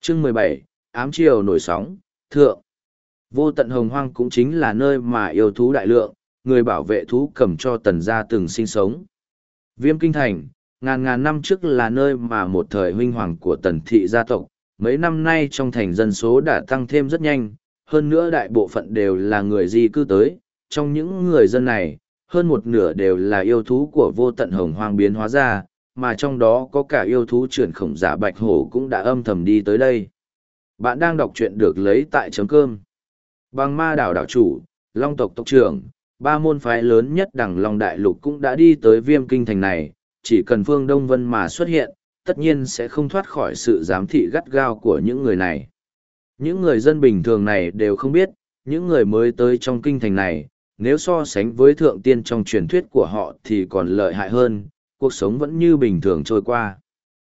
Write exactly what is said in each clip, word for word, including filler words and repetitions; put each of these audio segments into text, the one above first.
Chương mười bảy, ám triều nổi sóng, thượng. Vô tận hồng hoang cũng chính là nơi mà yêu thú đại lượng, người bảo vệ thú cầm cho tần gia từng sinh sống. Viêm Kinh Thành, ngàn ngàn năm trước là nơi mà một thời huynh hoàng của tần thị gia tộc, mấy năm nay trong thành dân số đã tăng thêm rất nhanh, hơn nữa đại bộ phận đều là người di cư tới, trong những người dân này, hơn một nửa đều là yêu thú của vô tận hồng hoang biến hóa ra, mà trong đó có cả yêu thú trưởng khổng giả bạch hổ cũng đã âm thầm đi tới đây. Bạn đang đọc truyện được lấy tại chấm cơm. Bằng ma đảo đảo chủ, long tộc tộc trưởng, ba môn phái lớn nhất đẳng Long Đại Lục cũng đã đi tới Viêm Kinh Thành này, chỉ cần Phương Đông Vân mà xuất hiện, tất nhiên sẽ không thoát khỏi sự giám thị gắt gao của những người này. Những người dân bình thường này đều không biết, những người mới tới trong kinh thành này, nếu so sánh với thượng tiên trong truyền thuyết của họ thì còn lợi hại hơn, cuộc sống vẫn như bình thường trôi qua.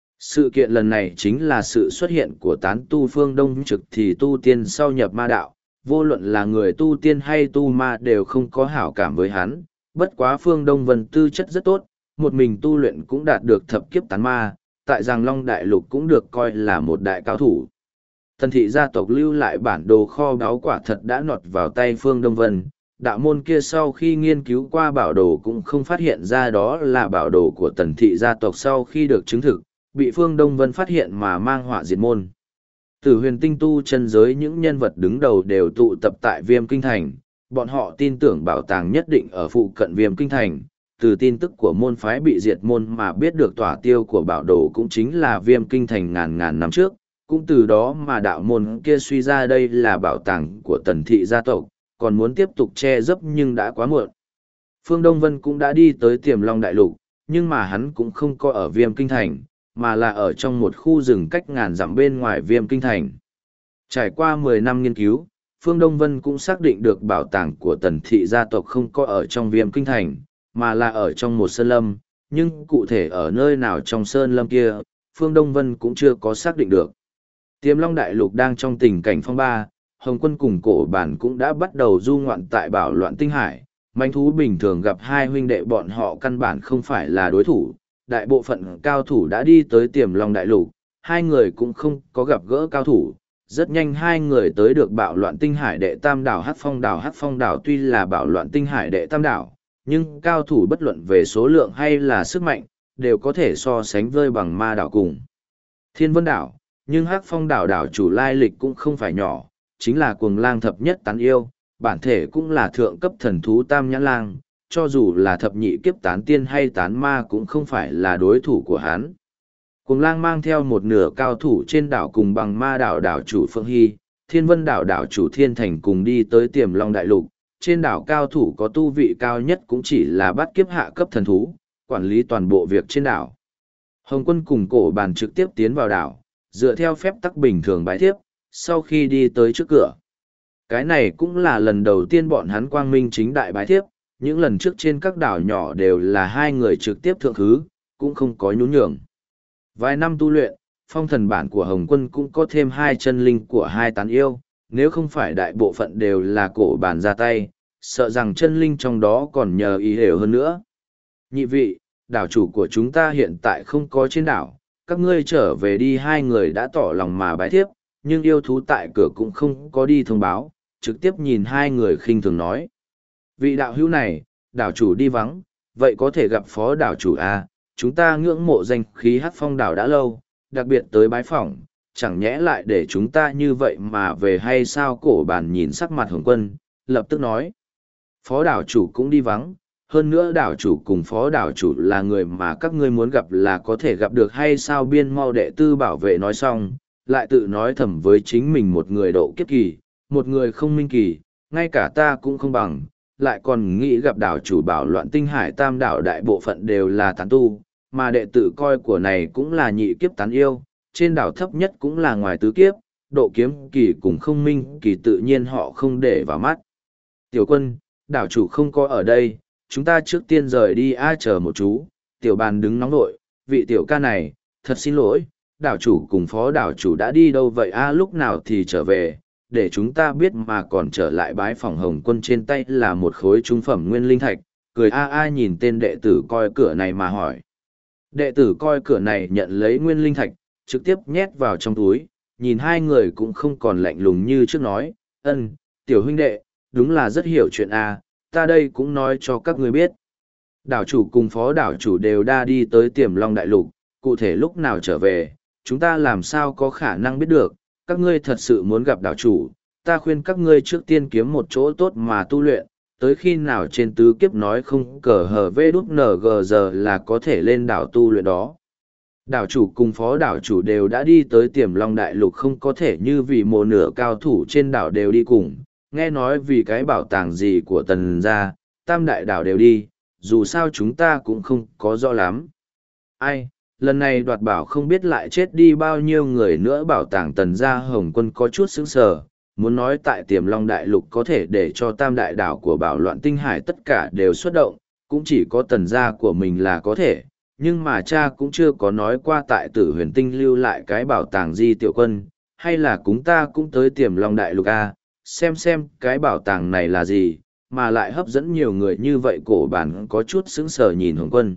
Sự kiện lần này chính là sự xuất hiện của tán tu Phương Đông Trực thì tu tiên sau nhập ma đạo, vô luận là người tu tiên hay tu ma đều không có hảo cảm với hắn, bất quá Phương Đông Vân tư chất rất tốt, một mình tu luyện cũng đạt được thập kiếp tán ma, tại Giang Long Đại Lục cũng được coi là một đại cao thủ. Tần thị gia tộc lưu lại bản đồ kho báu quả thật đã nọt vào tay Phương Đông Vân, đạo môn kia sau khi nghiên cứu qua bảo đồ cũng không phát hiện ra đó là bảo đồ của tần thị gia tộc sau khi được chứng thực, bị Phương Đông Vân phát hiện mà mang họa diệt môn. Từ huyền tinh tu chân giới những nhân vật đứng đầu đều tụ tập tại Viêm Kinh Thành, bọn họ tin tưởng bảo tàng nhất định ở phụ cận Viêm Kinh Thành. Từ tin tức của môn phái bị diệt môn mà biết được tỏa tiêu của bảo đồ cũng chính là Viêm Kinh Thành ngàn ngàn năm trước, cũng từ đó mà đạo môn kia suy ra đây là bảo tàng của tần thị gia tộc, còn muốn tiếp tục che giấu nhưng đã quá muộn. Phương Đông Vân cũng đã đi tới Tiềm Long Đại Lục, nhưng mà hắn cũng không có ở Viêm Kinh Thành, mà là ở trong một khu rừng cách ngàn dặm bên ngoài Viêm Kinh Thành. Trải qua mười năm nghiên cứu, Phương Đông Vân cũng xác định được bảo tàng của tần thị gia tộc không có ở trong Viêm Kinh Thành, mà là ở trong một sơn lâm, nhưng cụ thể ở nơi nào trong sơn lâm kia, Phương Đông Vân cũng chưa có xác định được. Tiềm Long Đại Lục đang trong tình cảnh phong ba, Hồng Quân cùng Cổ Bản cũng đã bắt đầu du ngoạn tại Bảo Loạn Tinh Hải, manh thú bình thường gặp hai huynh đệ bọn họ căn bản không phải là đối thủ, đại bộ phận cao thủ đã đi tới Tiềm Long Đại Lục, hai người cũng không có gặp gỡ cao thủ. Rất nhanh hai người tới được Bảo Loạn Tinh Hải đệ tam đảo Hắc Phong đảo. Hắc Phong đảo tuy là Bảo Loạn Tinh Hải đệ tam đảo, nhưng cao thủ bất luận về số lượng hay là sức mạnh, đều có thể so sánh với bằng ma đảo cùng Thiên Vân đảo, nhưng Hắc Phong đảo đảo chủ lai lịch cũng không phải nhỏ, chính là cuồng lang thập nhất tán yêu, bản thể cũng là thượng cấp thần thú tam nhãn lang, cho dù là thập nhị kiếp tán tiên hay tán ma cũng không phải là đối thủ của hắn. Cuồng lang mang theo một nửa cao thủ trên đảo cùng bằng ma đảo đảo chủ Phượng Hy, Thiên Vân đảo đảo chủ Thiên Thành cùng đi tới Tiềm Long Đại Lục. Trên đảo cao thủ có tu vị cao nhất cũng chỉ là bát kiếp hạ cấp thần thú, quản lý toàn bộ việc trên đảo. Hồng Quân cùng Cổ Bàn trực tiếp tiến vào đảo, dựa theo phép tắc bình thường bái thiếp, sau khi đi tới trước cửa. Cái này cũng là lần đầu tiên bọn hắn quang minh chính đại bái thiếp, những lần trước trên các đảo nhỏ đều là hai người trực tiếp thượng khứ, cũng không có nhún nhường. Vài năm tu luyện, phong thần bản của Hồng Quân cũng có thêm hai chân linh của hai tán yêu, nếu không phải đại bộ phận đều là Cổ Bàn ra tay, sợ rằng chân linh trong đó còn nhờ ý hiểu hơn nữa. Nhị vị, đảo chủ của chúng ta hiện tại không có trên đảo, các ngươi trở về đi. Hai người đã tỏ lòng mà bái thiếp, nhưng yêu thú tại cửa cũng không có đi thông báo, trực tiếp nhìn hai người khinh thường nói. Vị đạo hữu này, đảo chủ đi vắng, vậy có thể gặp phó đảo chủ à, chúng ta ngưỡng mộ danh khí Hắc Phong đảo đã lâu, đặc biệt tới bái phỏng, chẳng nhẽ lại để chúng ta như vậy mà về hay sao? Cổ Bàn nhìn sắc mặt Hồng Quân, lập tức nói. Phó đảo chủ cũng đi vắng, hơn nữa đảo chủ cùng phó đảo chủ là người mà các ngươi muốn gặp là có thể gặp được hay sao? Biên mau đệ tư bảo vệ nói xong, lại tự nói thầm với chính mình, một người độ kiếp kỳ, một người không minh kỳ, ngay cả ta cũng không bằng, lại còn nghĩ gặp đảo chủ Bảo Loạn Tinh Hải tam đảo đại bộ phận đều là tán tu, mà đệ tử coi của này cũng là nhị kiếp tán yêu, trên đảo thấp nhất cũng là ngoài tứ kiếp, độ kiếm kỳ cùng không minh kỳ tự nhiên họ không để vào mắt. Tiểu Quân, đảo chủ không có ở đây, chúng ta trước tiên rời đi. A chờ một chú. Tiểu Bàn đứng nóng nội, vị tiểu ca này, thật xin lỗi, đảo chủ cùng phó đảo chủ đã đi đâu vậy? A lúc nào thì trở về, để chúng ta biết mà còn trở lại bái phòng. Hồng Quân trên tay là một khối trung phẩm nguyên linh thạch, cười a a nhìn tên đệ tử coi cửa này mà hỏi. Đệ tử coi cửa này nhận lấy nguyên linh thạch, trực tiếp nhét vào trong túi, nhìn hai người cũng không còn lạnh lùng như trước nói, ân, tiểu huynh đệ, đúng là rất hiểu chuyện a, ta đây cũng nói cho các ngươi biết. Đảo chủ cùng phó đảo chủ đều đã đi tới Tiềm Long Đại Lục, cụ thể lúc nào trở về, chúng ta làm sao có khả năng biết được, các ngươi thật sự muốn gặp đảo chủ, ta khuyên các ngươi trước tiên kiếm một chỗ tốt mà tu luyện, tới khi nào trên tứ kiếp nói không cờ hờ vê đút nờ gờ giờ là có thể lên đảo tu luyện đó. Đảo chủ cùng phó đảo chủ đều đã đi tới Tiềm Long Đại Lục, không có thể như vì một nửa cao thủ trên đảo đều đi cùng, nghe nói vì cái bảo tàng gì của Tần gia, tam đại đảo đều đi, dù sao chúng ta cũng không có rõ lắm. Ai, lần này đoạt bảo không biết lại chết đi bao nhiêu người nữa. Bảo tàng Tần gia Hồng Quân có chút sững sờ, muốn nói tại Tiềm Long Đại Lục có thể để cho tam đại đảo của Bảo Loạn Tinh Hải tất cả đều xuất động, cũng chỉ có Tần gia của mình là có thể, nhưng mà cha cũng chưa có nói qua tại Tử Huyền Tinh lưu lại cái bảo tàng gì. Tiểu Quân, hay là chúng ta cũng tới Tiềm Long Đại Lục a, xem xem cái bảo tàng này là gì, mà lại hấp dẫn nhiều người như vậy. Cổ bản có chút sững sờ nhìn Hồng Quân.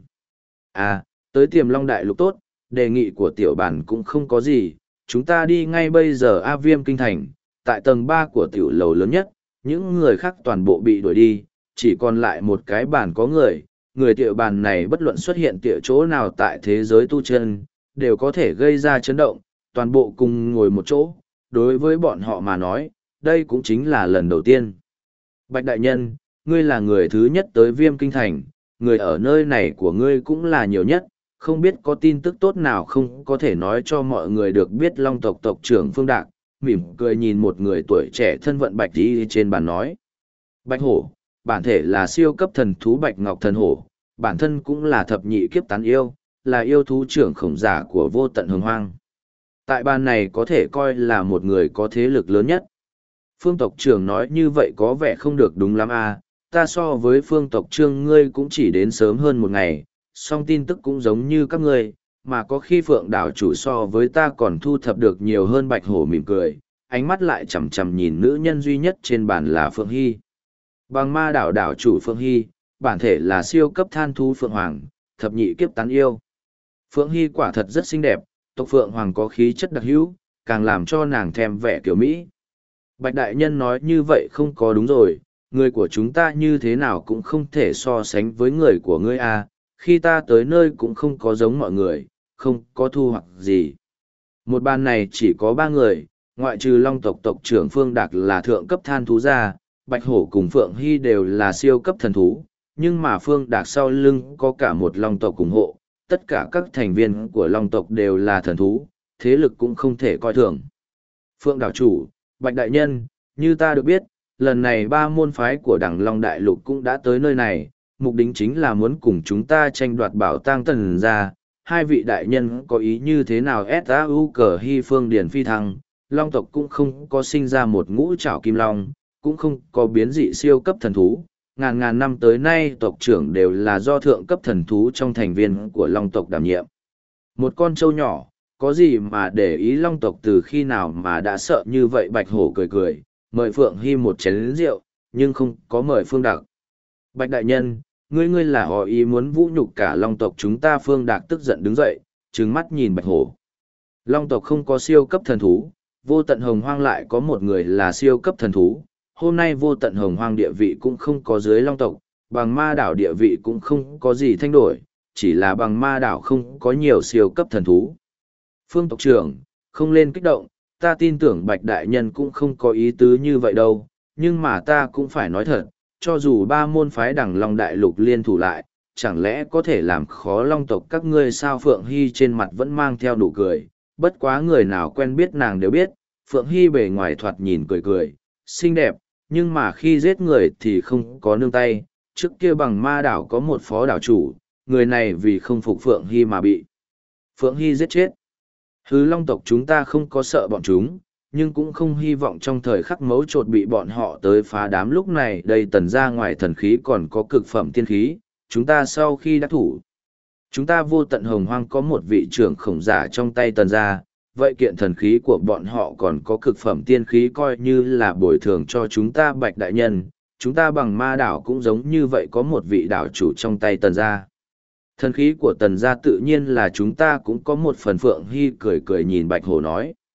À, tới Tiềm Long Đại Lục tốt, đề nghị của tiểu bản cũng không có gì, chúng ta đi ngay bây giờ A Viêm Kinh Thành, tại tầng ba của tiểu lầu lớn nhất, những người khác toàn bộ bị đuổi đi, chỉ còn lại một cái bàn có người, người tiểu bàn này bất luận xuất hiện tiểu chỗ nào tại thế giới tu chân, đều có thể gây ra chấn động, toàn bộ cùng ngồi một chỗ, đối với bọn họ mà nói, đây cũng chính là lần đầu tiên. Bạch Đại Nhân, ngươi là người thứ nhất tới Viêm Kinh Thành, người ở nơi này của ngươi cũng là nhiều nhất, không biết có tin tức tốt nào không có thể nói cho mọi người được biết. Long tộc tộc trưởng Phương Đạc, mỉm cười nhìn một người tuổi trẻ thân vận Bạch đi trên bàn nói. Bạch Hổ, bản thể là siêu cấp thần thú Bạch Ngọc Thần Hổ, bản thân cũng là thập nhị kiếp tán yêu, là yêu thú trưởng khổng giả của vô tận hồng hoang. Tại bàn này có thể coi là một người có thế lực lớn nhất. Phương tộc trưởng nói như vậy có vẻ không được đúng lắm à, ta so với phương tộc trưởng ngươi cũng chỉ đến sớm hơn một ngày, song tin tức cũng giống như các ngươi, mà có khi Phượng đảo chủ so với ta còn thu thập được nhiều hơn. Bạch Hổ mỉm cười, ánh mắt lại chằm chằm nhìn nữ nhân duy nhất trên bàn là Phượng Hy. Bằng ma đảo đảo chủ Phượng Hy, bản thể là siêu cấp than thú Phượng Hoàng, thập nhị kiếp tán yêu. Phượng Hy quả thật rất xinh đẹp, tộc Phượng Hoàng có khí chất đặc hữu, càng làm cho nàng thèm vẻ kiểu Mỹ. Bạch Đại Nhân nói như vậy không có đúng rồi, người của chúng ta như thế nào cũng không thể so sánh với người của ngươi à, khi ta tới nơi cũng không có giống mọi người, không có thu hoạch gì. Một bàn này chỉ có ba người, ngoại trừ Long tộc tộc trưởng Phương Đạc là thượng cấp than thú gia, Bạch Hổ cùng Phượng Hy đều là siêu cấp thần thú, nhưng mà Phương Đạc sau lưng có cả một Long tộc ủng hộ, tất cả các thành viên của Long tộc đều là thần thú, thế lực cũng không thể coi thường. Phượng đảo chủ, Bạch Đại Nhân, như ta được biết, lần này ba môn phái của Đằng Long Đại Lục cũng đã tới nơi này, mục đích chính là muốn cùng chúng ta tranh đoạt bảo tang Tần gia. Hai vị đại nhân có ý như thế nào? S A U cờ Hy Phương Điển Phi Thăng, Long tộc cũng không có sinh ra một ngũ trảo kim long, cũng không có biến dị siêu cấp thần thú. Ngàn ngàn năm tới nay tộc trưởng đều là do thượng cấp thần thú trong thành viên của Long tộc đảm nhiệm. Một con trâu nhỏ, có gì mà để ý? Long tộc từ khi nào mà đã sợ như vậy? Bạch Hổ cười cười, mời Phượng Hy một chén rượu, nhưng không có mời Phương Đạc. Bạch Đại Nhân, ngươi ngươi là họ ý muốn vũ nhục cả Long tộc chúng ta? Phương Đạc tức giận đứng dậy, trừng mắt nhìn Bạch Hổ. Long tộc không có siêu cấp thần thú, vô tận hồng hoang lại có một người là siêu cấp thần thú. Hôm nay vô tận hồng hoang địa vị cũng không có dưới Long tộc, bằng ma đảo địa vị cũng không có gì thay đổi, chỉ là bằng ma đảo không có nhiều siêu cấp thần thú. Phương tộc trưởng, không lên kích động, ta tin tưởng Bạch Đại Nhân cũng không có ý tứ như vậy đâu, nhưng mà ta cũng phải nói thật, cho dù ba môn phái Đằng Long Đại Lục liên thủ lại, chẳng lẽ có thể làm khó Long tộc các ngươi sao? Phượng Hy trên mặt vẫn mang theo nụ cười, bất quá người nào quen biết nàng đều biết, Phượng Hy bề ngoài thoạt nhìn cười cười, xinh đẹp, nhưng mà khi giết người thì không có nương tay. Trước kia bằng ma đảo có một phó đảo chủ, người này vì không phục Phượng Hy mà bị Phượng Hy giết chết. Hứ Long tộc chúng ta không có sợ bọn chúng, nhưng cũng không hy vọng trong thời khắc mấu chốt bị bọn họ tới phá đám. Lúc này đây Tần gia ngoài thần khí còn có cực phẩm tiên khí, chúng ta sau khi đắc thủ, chúng ta vô tận hồng hoang có một vị trưởng khổng giả trong tay Tần gia, vậy kiện thần khí của bọn họ còn có cực phẩm tiên khí coi như là bồi thường cho chúng ta. Bạch Đại Nhân, chúng ta bằng ma đảo cũng giống như vậy có một vị đảo chủ trong tay Tần gia. Thần khí của Tần gia tự nhiên là chúng ta cũng có một phần. Phượng Hy cười cười nhìn Bạch Hổ nói.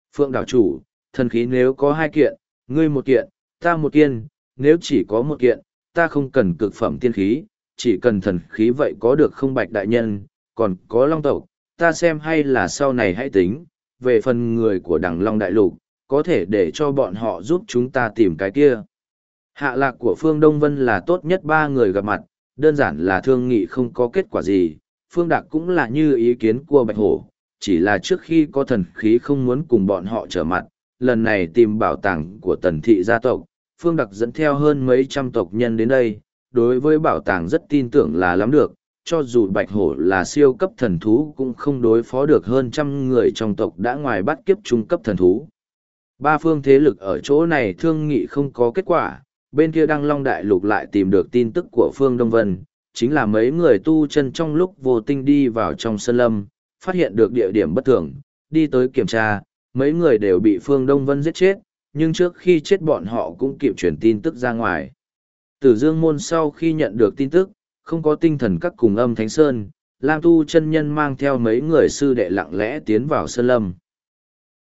Phượng đảo chủ, thần khí nếu có hai kiện, ngươi một kiện, ta một kiện, nếu chỉ có một kiện, ta không cần cực phẩm tiên khí, chỉ cần thần khí vậy có được không Bạch đại nhân, còn có long tộc, ta xem hay là sau này hãy tính, về phần người của đằng long đại lục, có thể để cho bọn họ giúp chúng ta tìm cái kia. Hạ lạc của Phương Đông Vân là tốt nhất ba người gặp mặt, đơn giản là thương nghị không có kết quả gì, Phương Đạc cũng là như ý kiến của Bạch Hổ, chỉ là trước khi có thần khí không muốn cùng bọn họ trở mặt, lần này tìm bảo tàng của tần thị gia tộc, Phương Đạc dẫn theo hơn mấy trăm tộc nhân đến đây, đối với bảo tàng rất tin tưởng là lắm được, cho dù Bạch Hổ là siêu cấp thần thú cũng không đối phó được hơn trăm người trong tộc đã ngoài bắt kiếp trung cấp thần thú. Ba phương thế lực ở chỗ này thương nghị không có kết quả, bên kia Đăng Long Đại Lục lại tìm được tin tức của Phương Đông Vân, chính là mấy người tu chân trong lúc vô tình đi vào trong sơn lâm, phát hiện được địa điểm bất thường, đi tới kiểm tra, mấy người đều bị Phương Đông Vân giết chết, nhưng trước khi chết bọn họ cũng kịp truyền tin tức ra ngoài. Tử Dương Môn sau khi nhận được tin tức, không có tinh thần các cùng âm Thánh Sơn, Lam Tu chân nhân mang theo mấy người sư đệ lặng lẽ tiến vào sơn lâm.